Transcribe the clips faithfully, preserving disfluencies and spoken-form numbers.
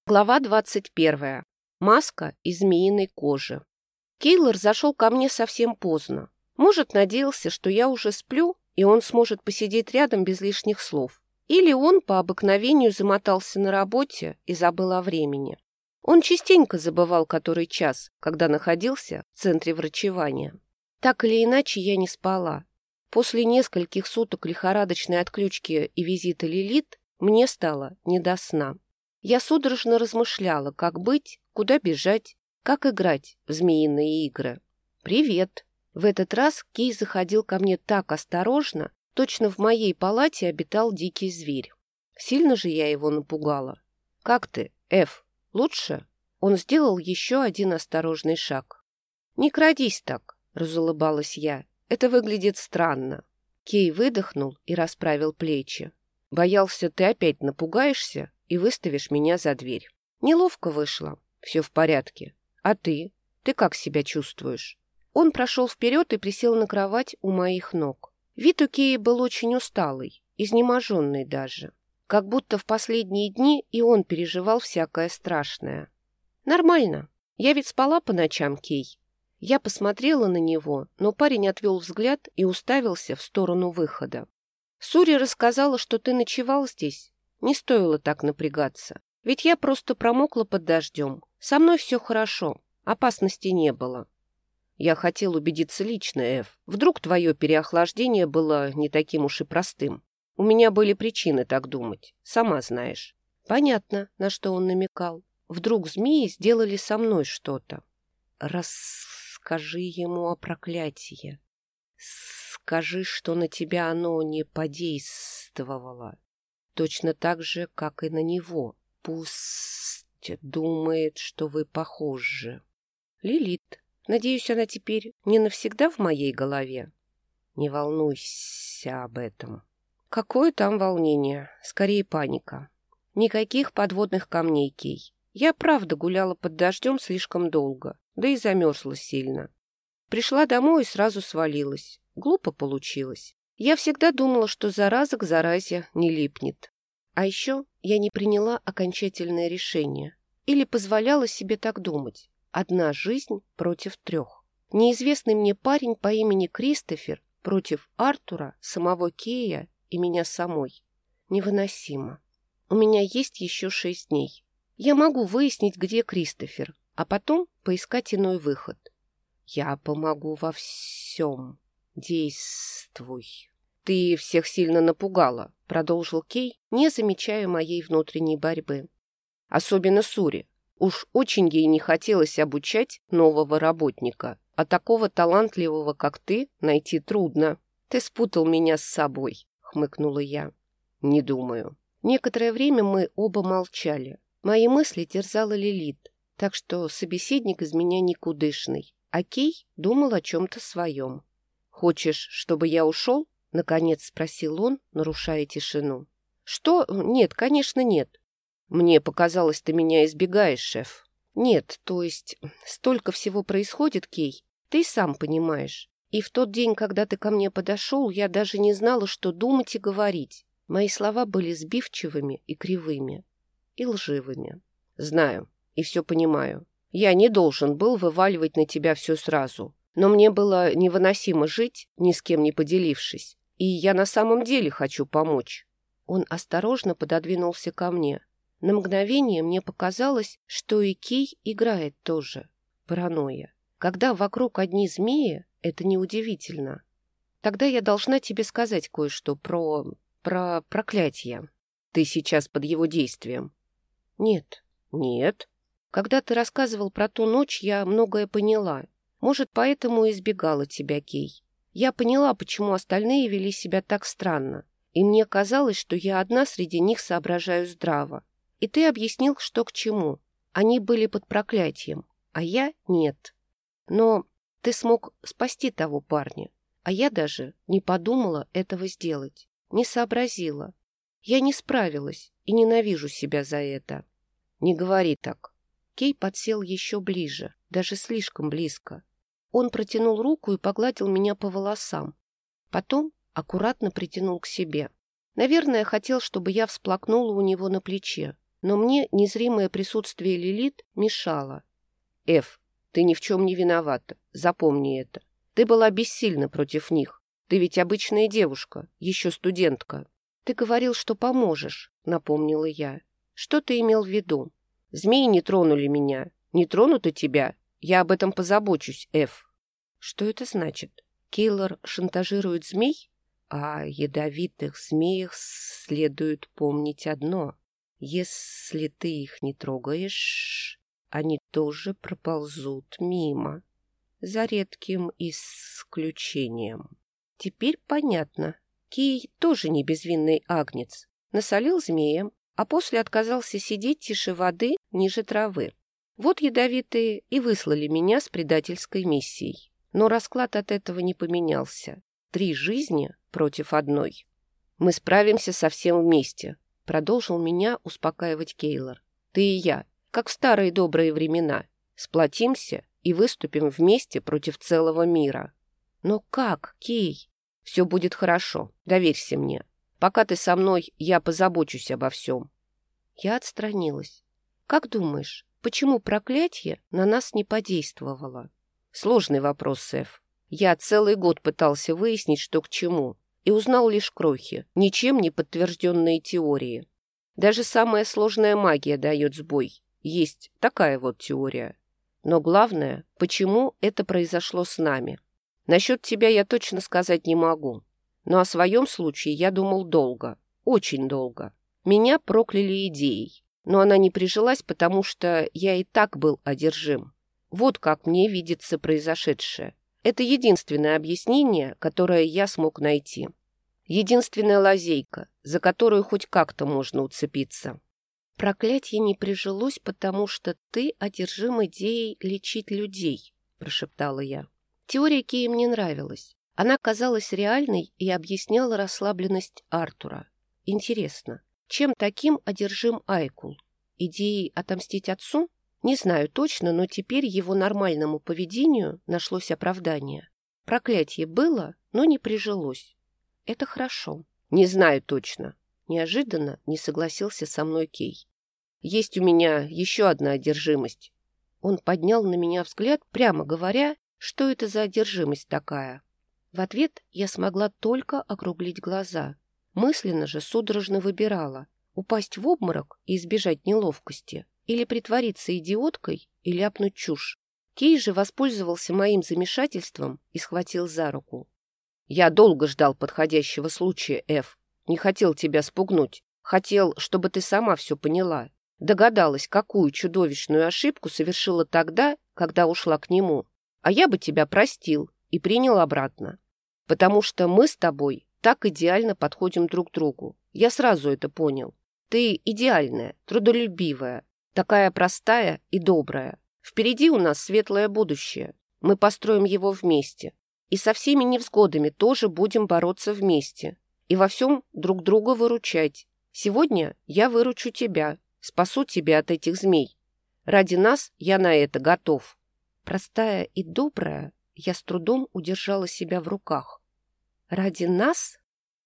Глава двадцать первая. Маска из змеиной кожи. Кейлор зашел ко мне совсем поздно. Может, надеялся, что я уже сплю, и он сможет посидеть рядом без лишних слов. Или он по обыкновению замотался на работе и забыл о времени. Он частенько забывал который час, когда находился в центре врачевания. Так или иначе, я не спала. После нескольких суток лихорадочной отключки и визита Лилит мне стало не до сна. Я судорожно размышляла, как быть, куда бежать, как играть в змеиные игры. «Привет!» В этот раз Кей заходил ко мне так осторожно, точно в моей палате обитал дикий зверь. Сильно же я его напугала. «Как ты, Эф? Лучше?» Он сделал еще один осторожный шаг. «Не крадись так», — разулыбалась я. «Это выглядит странно». Кей выдохнул и расправил плечи. «Боялся, ты опять напугаешься и выставишь меня за дверь. Неловко вышло. Все в порядке. А ты? Ты как себя чувствуешь?» Он прошел вперед и присел на кровать у моих ног. Вид у Кея был очень усталый, изнеможенный даже. Как будто в последние дни и он переживал всякое страшное. «Нормально. Я ведь спала по ночам, Кей». Я посмотрела на него, но парень отвел взгляд и уставился в сторону выхода. «Сури рассказала, что ты ночевал здесь. Не стоило так напрягаться. Ведь я просто промокла под дождем. Со мной все хорошо. Опасности не было». «Я хотел убедиться лично, Эф. Вдруг твое переохлаждение было не таким уж и простым. У меня были причины так думать. Сама знаешь». Понятно, на что он намекал. Вдруг змеи сделали со мной что-то. «Расскажи ему о проклятии. Скажи, что на тебя оно не подействовало. Точно так же, как и на него. Пусть думает, что вы похожи. Лилит, надеюсь, она теперь не навсегда в моей голове? Не волнуйся об этом». Какое там волнение? Скорее паника. Никаких подводных камней, Кей. Я правда гуляла под дождем слишком долго, да и замерзла сильно. Пришла домой и сразу свалилась. Глупо получилось. Я всегда думала, что зараза к заразе не липнет. А еще я не приняла окончательное решение. Или позволяла себе так думать. Одна жизнь против трех. Неизвестный мне парень по имени Кристофер против Артура, самого Кея и меня самой. Невыносимо. У меня есть еще шесть дней. Я могу выяснить, где Кристофер, а потом поискать иной выход. Я помогу во всем. Действуй. Ты всех сильно напугала, продолжил Кей, не замечая моей внутренней борьбы. Особенно Сури. Уж очень ей не хотелось обучать нового работника, а такого талантливого, как ты, найти трудно. Ты спутал меня с собой, хмыкнула я. Не думаю. Некоторое время мы оба молчали. Мои мысли терзала Лилит, так что собеседник из меня никудышный. А Кей думал о чем-то своем. «Хочешь, чтобы я ушел?» — наконец спросил он, нарушая тишину. «Что? Нет, конечно, нет. Мне показалось, ты меня избегаешь, шеф». «Нет, то есть столько всего происходит, Кей, ты сам понимаешь. И в тот день, когда ты ко мне подошел, я даже не знала, что думать и говорить. Мои слова были сбивчивыми и кривыми, и лживыми. Знаю и все понимаю. Я не должен был вываливать на тебя все сразу, но мне было невыносимо жить, ни с кем не поделившись. И я на самом деле хочу помочь». Он осторожно пододвинулся ко мне. На мгновение мне показалось, что и Кей играет тоже. Паранойя. Когда вокруг одни змеи, это неудивительно. Тогда я должна тебе сказать кое-что про... про проклятие. Ты сейчас под его действием. Нет. Нет. Когда ты рассказывал про ту ночь, я многое поняла. Может, поэтому и избегала тебя, Кей. Я поняла, почему остальные вели себя так странно. И мне казалось, что я одна среди них соображаю здраво. И ты объяснил, что к чему. Они были под проклятием, а я нет. Но ты смог спасти того парня, а я даже не подумала этого сделать, не сообразила. Я не справилась и ненавижу себя за это. Не говори так. Кей подсел еще ближе, даже слишком близко. Он протянул руку и погладил меня по волосам. Потом аккуратно притянул к себе. Наверное, хотел, чтобы я всплакнула у него на плече. но мне незримое присутствие Лилит мешало. «Эф, ты ни в чем не виновата, запомни это. Ты была бессильна против них. Ты ведь обычная девушка, еще студентка». «Ты говорил, что поможешь», — напомнила я. «Что ты имел в виду?» «Змеи не тронули меня. Не тронут и тебя. Я об этом позабочусь, Эф». «Что это значит? Кейлор шантажирует змей?» «О ядовитых змеях следует помнить одно. Если ты их не трогаешь, они тоже проползут мимо. За редким исключением». Теперь понятно. Кей тоже не безвинный агнец. Насолил змеям, а после отказался сидеть тише воды ниже травы. Вот ядовитые и выслали меня с предательской миссией. Но расклад от этого не поменялся. Три жизни против одной. «Мы справимся со всем вместе», — продолжил меня успокаивать Кейлор. «Ты и я, как в старые добрые времена, сплотимся и выступим вместе против целого мира». «Но как, Кей?» «Все будет хорошо, доверься мне. Пока ты со мной, я позабочусь обо всем». Я отстранилась. «Как думаешь, почему проклятие на нас не подействовало?» «Сложный вопрос, Сэф. Я целый год пытался выяснить, что к чему, и узнал лишь крохи, ничем не подтвержденные теории. Даже самая сложная магия дает сбой. Есть такая вот теория. Но главное, почему это произошло с нами. Насчет тебя я точно сказать не могу. Но о своем случае я думал долго, очень долго. Меня прокляли идеей, но она не прижилась, потому что я и так был одержим. Вот как мне видится произошедшее. Это единственное объяснение, которое я смог найти. Единственная лазейка, за которую хоть как-то можно уцепиться. «Проклятие не прижилось, потому что ты одержим идеей лечить людей», — прошептала я. Теория Кея мне нравилась. Она казалась реальной и объясняла расслабленность Артура. Интересно, чем таким одержим Айкул? Идеей отомстить отцу? Не знаю точно, но теперь его нормальному поведению нашлось оправдание. Проклятие было, но не прижилось. Это хорошо. Не знаю точно. Неожиданно не согласился со мной Кей. Есть у меня еще одна одержимость. Он поднял на меня взгляд, прямо говоря, что это за одержимость такая. В ответ я смогла только округлить глаза. Мысленно же судорожно выбирала, упасть в обморок и избежать неловкости, или притвориться идиоткой и ляпнуть чушь. Кей же воспользовался моим замешательством и схватил за руку. «Я долго ждал подходящего случая, Эф. Не хотел тебя спугнуть. Хотел, чтобы ты сама все поняла. Догадалась, какую чудовищную ошибку совершила тогда, когда ушла к нему. А я бы тебя простил и принял обратно. Потому что мы с тобой так идеально подходим друг другу. Я сразу это понял. Ты идеальная, трудолюбивая, такая простая и добрая. Впереди у нас светлое будущее. Мы построим его вместе. И со всеми невзгодами тоже будем бороться вместе. И во всем друг друга выручать. Сегодня я выручу тебя, спасу тебя от этих змей. Ради нас я на это готов». Простая и добрая, я с трудом удержала себя в руках. «Ради нас?»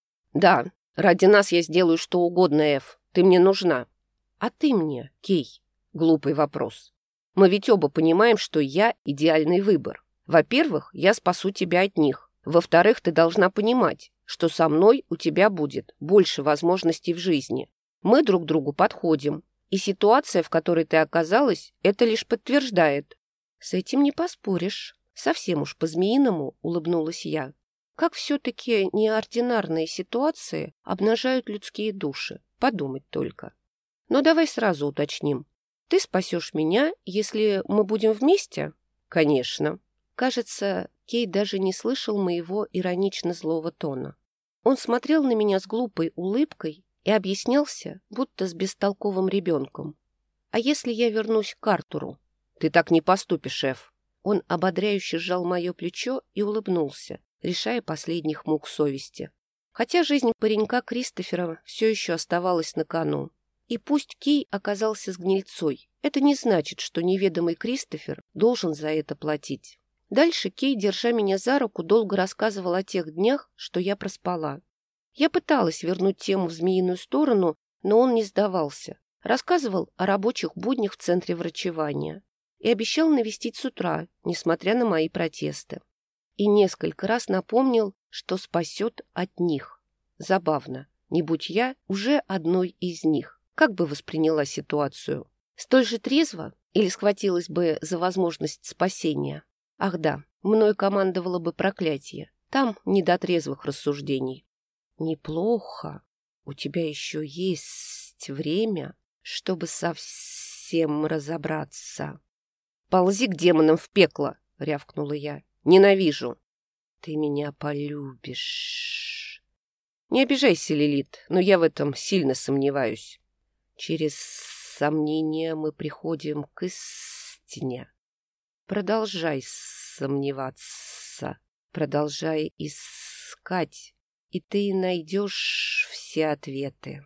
«Да, ради нас я сделаю что угодно, Эф. Ты мне нужна». «А ты мне, Кей?» Глупый вопрос. Мы ведь оба понимаем, что я идеальный выбор. Во-первых, я спасу тебя от них. Во-вторых, ты должна понимать, что со мной у тебя будет больше возможностей в жизни. Мы друг другу подходим. И ситуация, в которой ты оказалась, это лишь подтверждает». «С этим не поспоришь». Совсем уж по-змеиному улыбнулась я. Как все-таки неординарные ситуации обнажают людские души. Подумать только. Но давай сразу уточним. Ты спасешь меня, если мы будем вместе? Конечно. Кажется, Кей даже не слышал моего иронично злого тона. Он смотрел на меня с глупой улыбкой и объяснялся, будто с бестолковым ребенком. А если я вернусь к Артуру? Ты так не поступишь, Эф. Он ободряюще сжал мое плечо и улыбнулся, решая последних мук совести. Хотя жизнь паренька Кристофера все еще оставалась на кону. И пусть Кей оказался с гнильцой, это не значит, что неведомый Кристофер должен за это платить. Дальше Кей, держа меня за руку, долго рассказывал о тех днях, что я проспала. Я пыталась вернуть тему в змеиную сторону, но он не сдавался. Рассказывал о рабочих буднях в центре врачевания и обещал навестить с утра, несмотря на мои протесты. И несколько раз напомнил, что спасет от них. Забавно, не будь я уже одной из них, как бы восприняла ситуацию? Столь же трезво или схватилась бы за возможность спасения? Ах да, мною командовало бы проклятие. Там не до трезвых рассуждений. Неплохо. У тебя еще есть время, чтобы совсем разобраться. «Ползи к демонам в пекло!» — рявкнула я. «Ненавижу!» «Ты меня полюбишь!» «Не обижайся, Лилит, но я в этом сильно сомневаюсь. Через сомнения мы приходим к истине. Продолжай сомневаться, продолжай искать, и ты найдешь все ответы».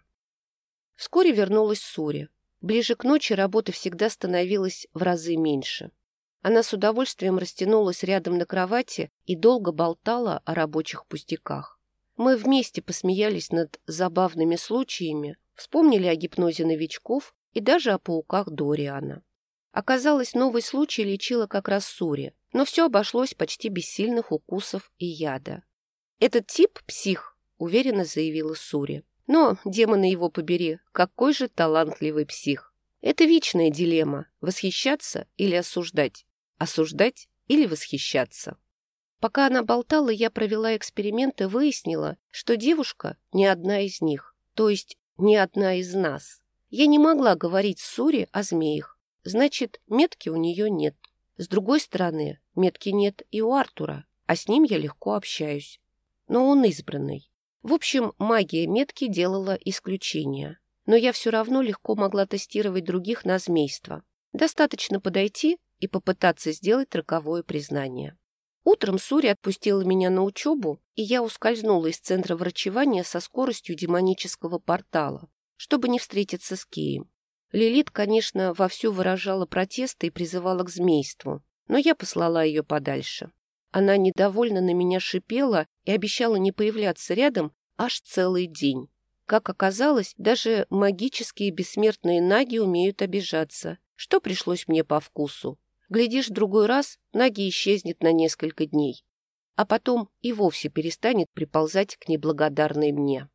Вскоре вернулась Сури. Ближе к ночи работы всегда становилось в разы меньше. Она с удовольствием растянулась рядом на кровати и долго болтала о рабочих пустяках. Мы вместе посмеялись над забавными случаями, вспомнили о гипнозе новичков и даже о пауках Дориана. Оказалось, новый случай лечила как раз Сури, но все обошлось почти без сильных укусов и яда. «Этот тип – псих», – уверенно заявила Сури. «Но, демоны его побери, какой же талантливый псих! Это вечная дилемма – восхищаться или осуждать, осуждать или восхищаться». Пока она болтала, я провела эксперимент и выяснила, что девушка не одна из них, то есть не одна из нас. Я не могла говорить с Сури о змеях, значит, метки у нее нет. С другой стороны, метки нет и у Артура, а с ним я легко общаюсь. Но он избранный. В общем, магия метки делала исключение. Но я все равно легко могла тестировать других на змейство. Достаточно подойти и попытаться сделать роковое признание. Утром Сури отпустила меня на учебу, и я ускользнула из центра врачевания со скоростью демонического портала, чтобы не встретиться с Кеем. Лилит, конечно, вовсю выражала протесты и призывала к змейству, но я послала ее подальше. Она недовольно на меня шипела и обещала не появляться рядом аж целый день. Как оказалось, даже магические бессмертные наги умеют обижаться, что пришлось мне по вкусу. Глядишь, в другой раз наги исчезнет на несколько дней, а потом и вовсе перестанет приползать к неблагодарной мне.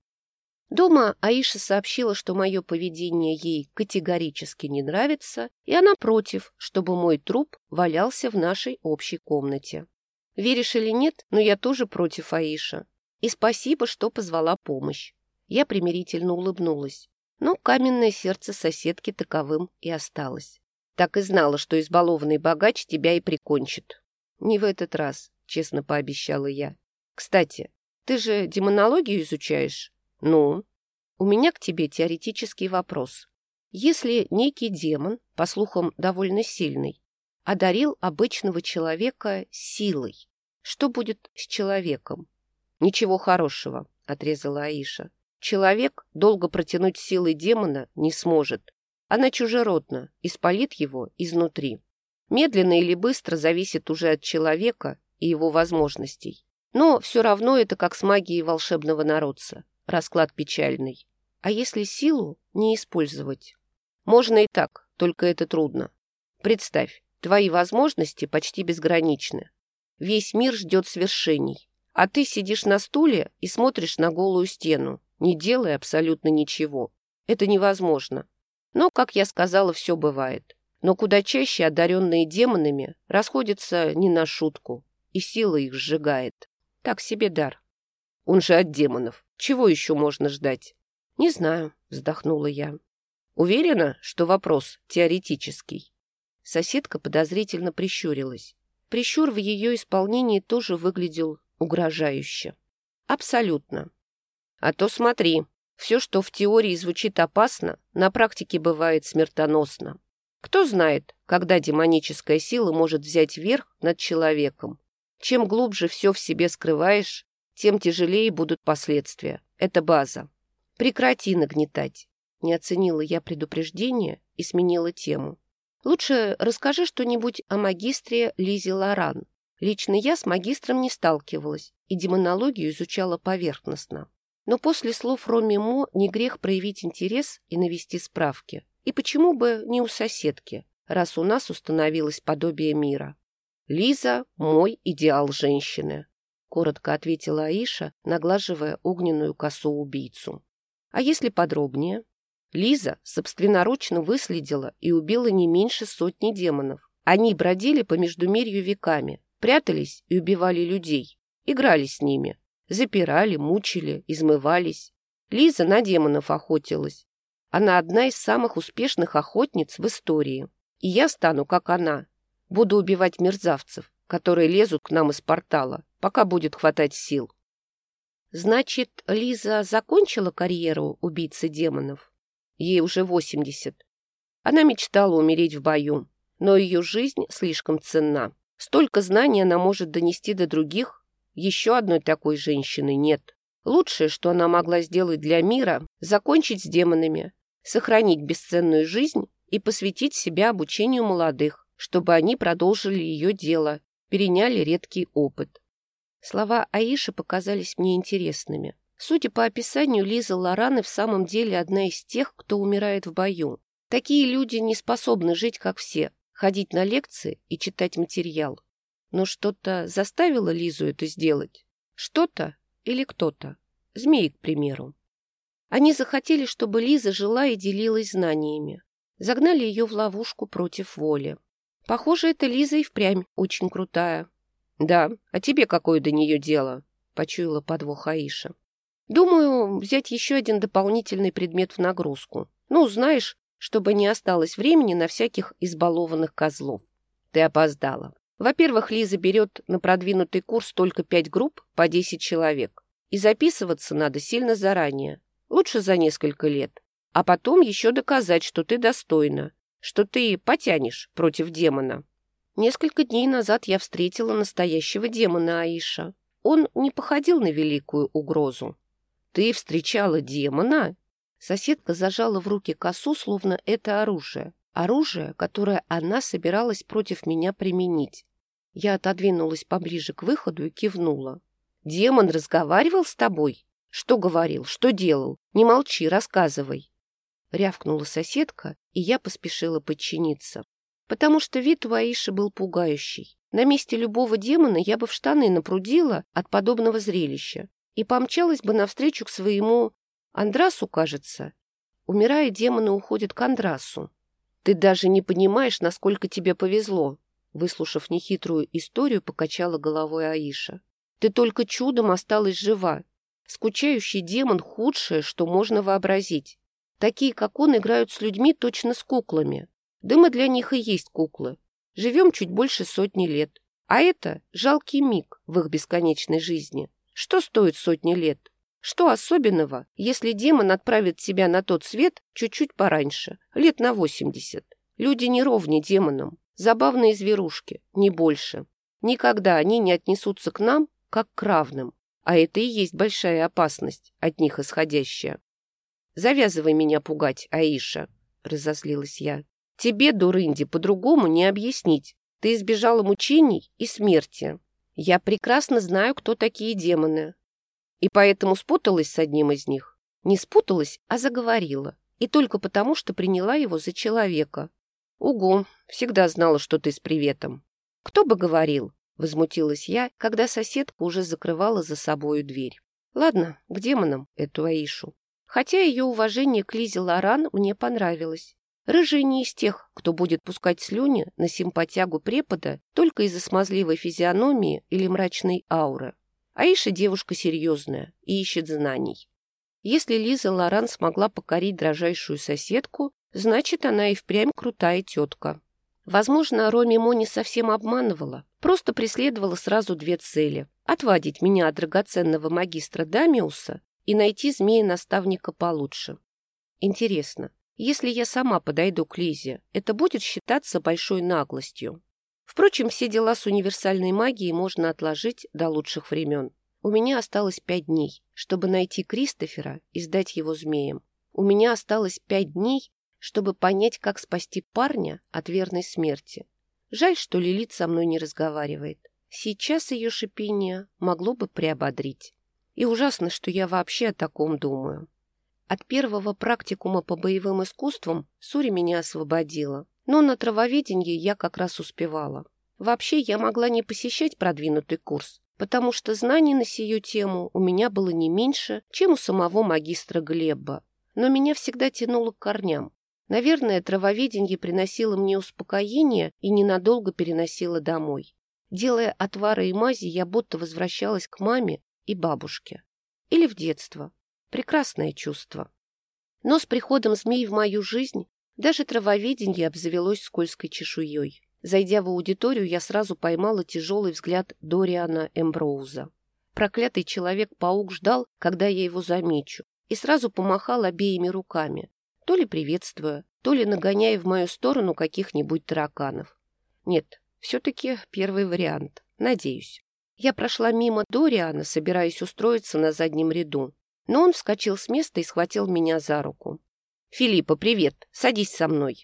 Дома Аиша сообщила, что мое поведение ей категорически не нравится, и она против, чтобы мой труп валялся в нашей общей комнате. Веришь или нет, но я тоже против, Аиша. И спасибо, что позвала помощь. Я примирительно улыбнулась, но каменное сердце соседки таковым и осталось. Так и знала, что избалованный богач тебя и прикончит. Не в этот раз, честно пообещала я. Кстати, ты же демонологию изучаешь? Ну, у меня к тебе теоретический вопрос. Если некий демон, по слухам довольно сильный, одарил обычного человека силой, что будет с человеком? Ничего хорошего, отрезала Аиша. Человек долго протянуть силой демона не сможет. Она чужеродна и спалит его изнутри. Медленно или быстро зависит уже от человека и его возможностей. Но все равно это как с магией волшебного народца. Расклад печальный. А если силу не использовать? Можно и так, только это трудно. Представь, твои возможности почти безграничны. Весь мир ждет свершений. А ты сидишь на стуле и смотришь на голую стену, не делая абсолютно ничего. Это невозможно. Но, как я сказала, все бывает. Но куда чаще одаренные демонами расходятся не на шутку, и сила их сжигает. Так себе дар. Он же от демонов. Чего еще можно ждать? Не знаю, вздохнула я. Уверена, что вопрос теоретический. Соседка подозрительно прищурилась. Прищур в ее исполнении тоже выглядел угрожающе. Абсолютно. А то смотри, все, что в теории звучит опасно, на практике бывает смертоносно. Кто знает, когда демоническая сила может взять верх над человеком. Чем глубже все в себе скрываешь, тем тяжелее будут последствия. Это база. Прекрати нагнетать. Не оценила я предупреждение и сменила тему. Лучше расскажи что-нибудь о магистре Лизе Лоран. Лично я с магистром не сталкивалась и демонологию изучала поверхностно. Но после слов Роми Мо не грех проявить интерес и навести справки. И почему бы не у соседки, раз у нас установилось подобие мира? Лиза – мой идеал женщины, коротко ответила Аиша, наглаживая огненную косу убийцу. А если подробнее? Лиза собственноручно выследила и убила не меньше сотни демонов. Они бродили по междумирью веками, прятались и убивали людей, играли с ними, запирали, мучили, измывались. Лиза на демонов охотилась. Она одна из самых успешных охотниц в истории. И я стану, как она. Буду убивать мерзавцев, которые лезут к нам из портала, пока будет хватать сил. Значит, Лиза закончила карьеру убийцы демонов? Ей уже восемьдесят. Она мечтала умереть в бою, но ее жизнь слишком ценна. Столько знаний она может донести до других. Еще одной такой женщины нет. Лучшее, что она могла сделать для мира, закончить с демонами, сохранить бесценную жизнь и посвятить себя обучению молодых, чтобы они продолжили ее дело, переняли редкий опыт. Слова Аиши показались мне интересными. Судя по описанию, Лиза Лоран и в самом деле одна из тех, кто умирает в бою. Такие люди не способны жить, как все, ходить на лекции и читать материал. Но что-то заставило Лизу это сделать? Что-то или кто-то? Змеи, к примеру. Они захотели, чтобы Лиза жила и делилась знаниями. Загнали ее в ловушку против воли. Похоже, эта Лиза и впрямь очень крутая. «Да, а тебе какое до нее дело?» — почуяла подвох Аиша. «Думаю, взять еще один дополнительный предмет в нагрузку. Ну, знаешь, чтобы не осталось времени на всяких избалованных козлов. Ты опоздала. Во-первых, Лиза берет на продвинутый курс только пять групп по десять человек. И записываться надо сильно заранее. Лучше за несколько лет. А потом еще доказать, что ты достойна, что ты потянешь против демона. Несколько дней назад я встретила настоящего демона, Аиша. Он не походил на великую угрозу. Ты встречала демона? Соседка зажала в руки косу, словно это оружие. Оружие, которое она собиралась против меня применить. Я отодвинулась поближе к выходу и кивнула. Демон разговаривал с тобой? Что говорил? Что делал? Не молчи, рассказывай. Рявкнула соседка, и я поспешила подчиниться. Потому что вид у Аиши был пугающий. На месте любого демона я бы в штаны напрудила от подобного зрелища и помчалась бы навстречу к своему Андрасу, кажется. Умирая, демоны уходят к Андрасу. Ты даже не понимаешь, насколько тебе повезло. Выслушав нехитрую историю, покачала головой Аиша. Ты только чудом осталась жива. Скучающий демон — худшее, что можно вообразить. Такие, как он, играют с людьми точно с куклами. Да мы для них и есть куклы. Живем чуть больше сотни лет. А это жалкий миг в их бесконечной жизни. Что стоит сотни лет? Что особенного, если демон отправит тебя на тот свет чуть-чуть пораньше, лет на восемьдесят? Люди не ровни демонам. Забавные зверушки, не больше. Никогда они не отнесутся к нам, как к равным. А это и есть большая опасность, от них исходящая. «Завязывай меня пугать, Аиша», — разозлилась я. «Тебе, дурынди, по-другому не объяснить. Ты избежала мучений и смерти. Я прекрасно знаю, кто такие демоны. И поэтому спуталась с одним из них. Не спуталась, а заговорила. И только потому, что приняла его за человека. Угу, всегда знала, что ты с приветом». «Кто бы говорил?» — возмутилась я, когда соседка уже закрывала за собою дверь. Ладно, к демонам эту Аишу. Хотя ее уважение к Лизе Лоран мне понравилось. Рыжая не из тех, кто будет пускать слюни на симпатягу препода только из-за смазливой физиономии или мрачной ауры. Аиша девушка серьезная и ищет знаний. Если Лиза Лоран смогла покорить дрожайшую соседку, значит, она и впрямь крутая тетка. Возможно, Роми Мо не совсем обманывала, просто преследовала сразу две цели – отвадить меня от драгоценного магистра Дамиуса и найти змея-наставника получше. Интересно, если я сама подойду к Лизе, это будет считаться большой наглостью. Впрочем, все дела с универсальной магией можно отложить до лучших времен. У меня осталось пять дней, чтобы найти Кристофера и сдать его змеям. У меня осталось пять дней, чтобы понять, как спасти парня от верной смерти. Жаль, что Лилит со мной не разговаривает. Сейчас ее шипение могло бы приободрить. И ужасно, что я вообще о таком думаю. От первого практикума по боевым искусствам Сури меня освободила, но на травоведении я как раз успевала. Вообще, я могла не посещать продвинутый курс, потому что знаний на сию тему у меня было не меньше, чем у самого магистра Глеба. Но меня всегда тянуло к корням. Наверное, травоведение приносило мне успокоение и ненадолго переносило домой. Делая отвары и мази, я будто возвращалась к маме и бабушке. Или в детство. Прекрасное чувство. Но с приходом змей в мою жизнь даже травоведение обзавелось скользкой чешуей. Зайдя в аудиторию, я сразу поймала тяжелый взгляд Дориана Эмброуза. Проклятый человек-паук ждал, когда я его замечу, и сразу помахал обеими руками, то ли приветствуя, то ли нагоняя в мою сторону каких-нибудь тараканов. Нет, все-таки первый вариант, надеюсь. Я прошла мимо Дориана, собираясь устроиться на заднем ряду, но он вскочил с места и схватил меня за руку. «Филиппа, привет! Садись со мной!»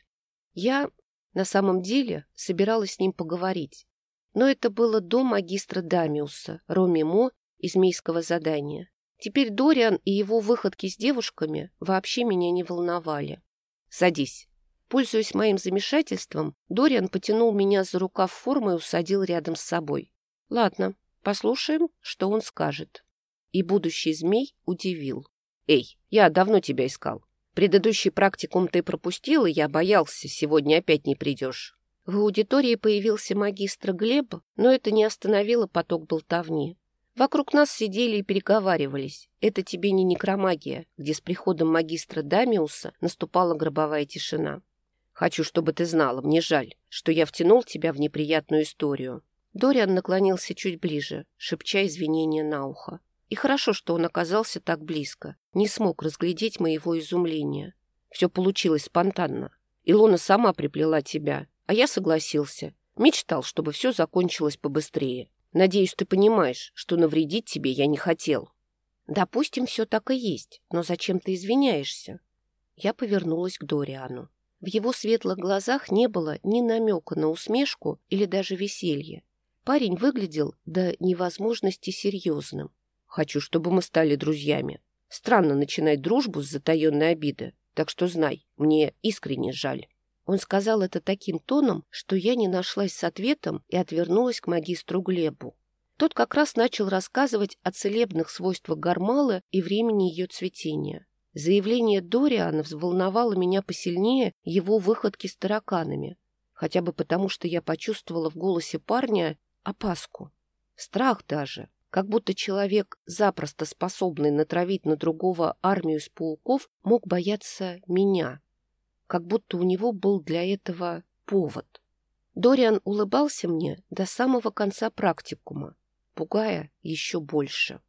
Я на самом деле собиралась с ним поговорить, но это было до магистра Дамиуса, Ромимо и змейского задания. Теперь Дориан и его выходки с девушками вообще меня не волновали. «Садись». Пользуясь моим замешательством, Дориан потянул меня за рукав формы и усадил рядом с собой. «Ладно, послушаем, что он скажет». И будущий змей удивил. «Эй, я давно тебя искал. Предыдущий практикум ты пропустил, и я боялся, сегодня опять не придешь». В аудитории появился магистр Глеб, но это не остановило поток болтовни. Вокруг нас сидели и переговаривались. Это тебе не некромагия, где с приходом магистра Дамиуса наступала гробовая тишина. «Хочу, чтобы ты знала, мне жаль, что я втянул тебя в неприятную историю». Дориан наклонился чуть ближе, шепча извинения на ухо. И хорошо, что он оказался так близко, не смог разглядеть моего изумления. Все получилось спонтанно. Илона сама приплела тебя, а я согласился. Мечтал, чтобы все закончилось побыстрее. Надеюсь, ты понимаешь, что навредить тебе я не хотел. Допустим, все так и есть, но зачем ты извиняешься? Я повернулась к Дориану. В его светлых глазах не было ни намека на усмешку или даже веселье. Парень выглядел до невозможности серьезным. Хочу, чтобы мы стали друзьями. Странно начинать дружбу с затаенной обиды, так что знай, мне искренне жаль». Он сказал это таким тоном, что я не нашлась с ответом и отвернулась к магистру Глебу. Тот как раз начал рассказывать о целебных свойствах гармалы и времени ее цветения. Заявление Дориана взволновало меня посильнее его выходки с тараканами, хотя бы потому, что я почувствовала в голосе парня опаску, страх даже. Как будто человек, запросто способный натравить на другого армию из пауков, мог бояться меня. Как будто у него был для этого повод. Дориан улыбался мне до самого конца практикума, пугая еще больше.